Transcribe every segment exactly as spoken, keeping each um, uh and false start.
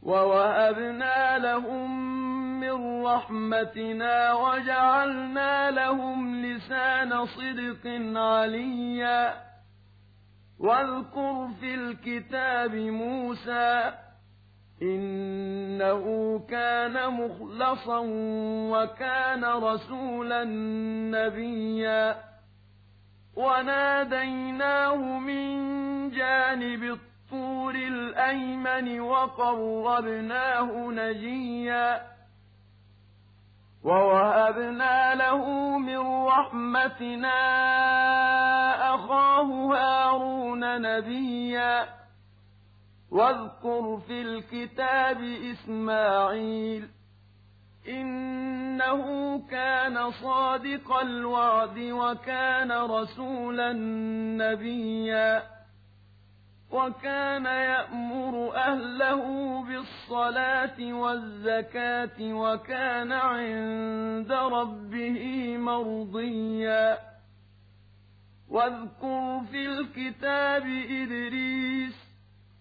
وَوَهَبْنَا لَهُم مِّن رَّحْمَتِنَا وَجَعَلْنَا لَهُمْ لِسَانَ صِدْقٍ عَلِيًّا وَاذْكُرْ فِي الْكِتَابِ مُوسَىٰ إِنَّهُ كَانَ مُخْلَصًا وَكَانَ رَسُولًا نَّبِيًّا وَنَادَيْنَاهُ مِن جَانِبِ الطُّورِ الْأَيْمَنِ وَقَرَّبْنَاهُ نَجِيًّا وَوَهَبْنَا لَهُ مِن رَّحْمَتِنَا أَخَاهُ هَارُونَ نَبِيًّا واذكر في الكتاب إسماعيل إنه كان صادق الوعد وكان رسولا نبيا وكان يأمر أهله بالصلاة والزكاة وكان عند ربه مرضيا واذكر في الكتاب إدريس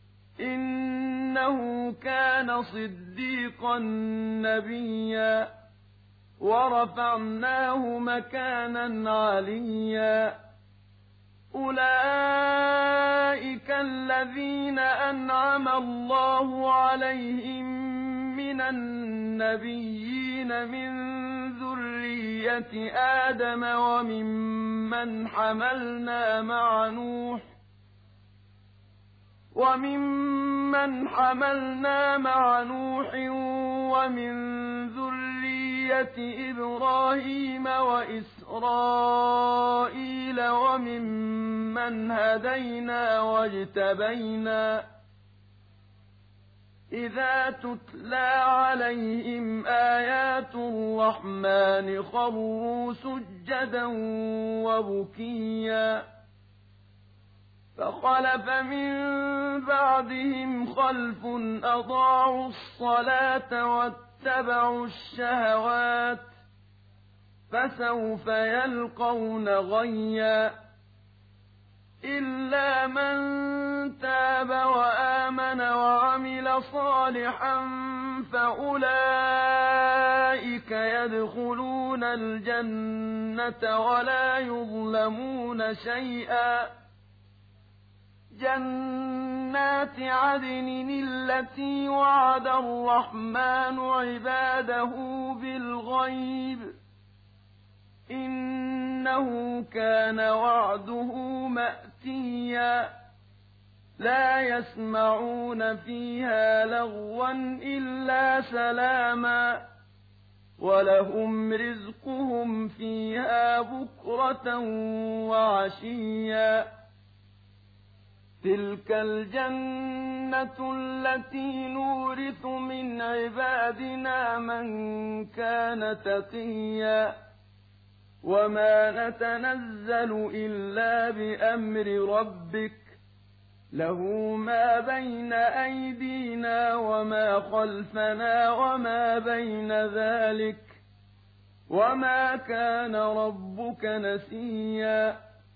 إنه كان صديقا نبيا ورفعناه مكانا عليا أولئك الذين أنعم الله عليهم من النبيين من ذرية آدم وممن حملنا مع نوح وَمِمَّنْ حَمَلْنَا مَعَ نُوحٍ وَمِن ذُرِّيَّةِ إِبْرَاهِيمَ وَإِسْرَائِيلَ وَمِمَّنْ هَدَيْنَا وَاجْتَبَيْنَا إِذَا تُتْلَىٰ عَلَيْهِمْ آيَاتُ الرَّحْمَٰنِ خَرُّوا سُجَّدًا وَبُكِيًّا فَخَلَفَ مِن بَعْدِهِمْ خَلْفٌ أَضَاعُوا الصَّلَاةَ وَاتَّبَعُوا الشَّهَوَاتِ فَسَوْفَ يَلْقَوْنَ غَيًّا إِلَّا مَن تَابَ وَآمَنَ وَعَمِلَ صَالِحًا فَأُولَٰئِكَ يَدْخُلُونَ الْجَنَّةَ وَلَا يُظْلَمُونَ شَيْئًا جَنَّاتِ عَدْنٍ الَّتِي وَعَدَ الرَّحْمَٰنُ عِبَادَهُ بِالْغَيْبِ ۚ إِنَّهُ كَانَ وَعْدُهُ مَأْتِيًّا لَا يَسْمَعُونَ فِيهَا لَغْوًا إِلَّا سَلَامًا وَلَهُمْ رِزْقُهُمْ فِيهَا بُكْرَةً وَعَشِيًّا تِلْكَ الْجَنَّةُ الَّتِي نُورِثُ مِنْ عِبَادِنَا مَن كَانَ تَقِيًّا وَمَا نَتَنَزَّلُ إِلَّا بِأَمْرِ رَبِّكَ لَهُ مَا بَيْنَ أَيْدِينَا وَمَا خَلْفَنَا وَمَا بَيْنَ ذَٰلِكَ وَمَا كَانَ رَبُّكَ نَسِيًّا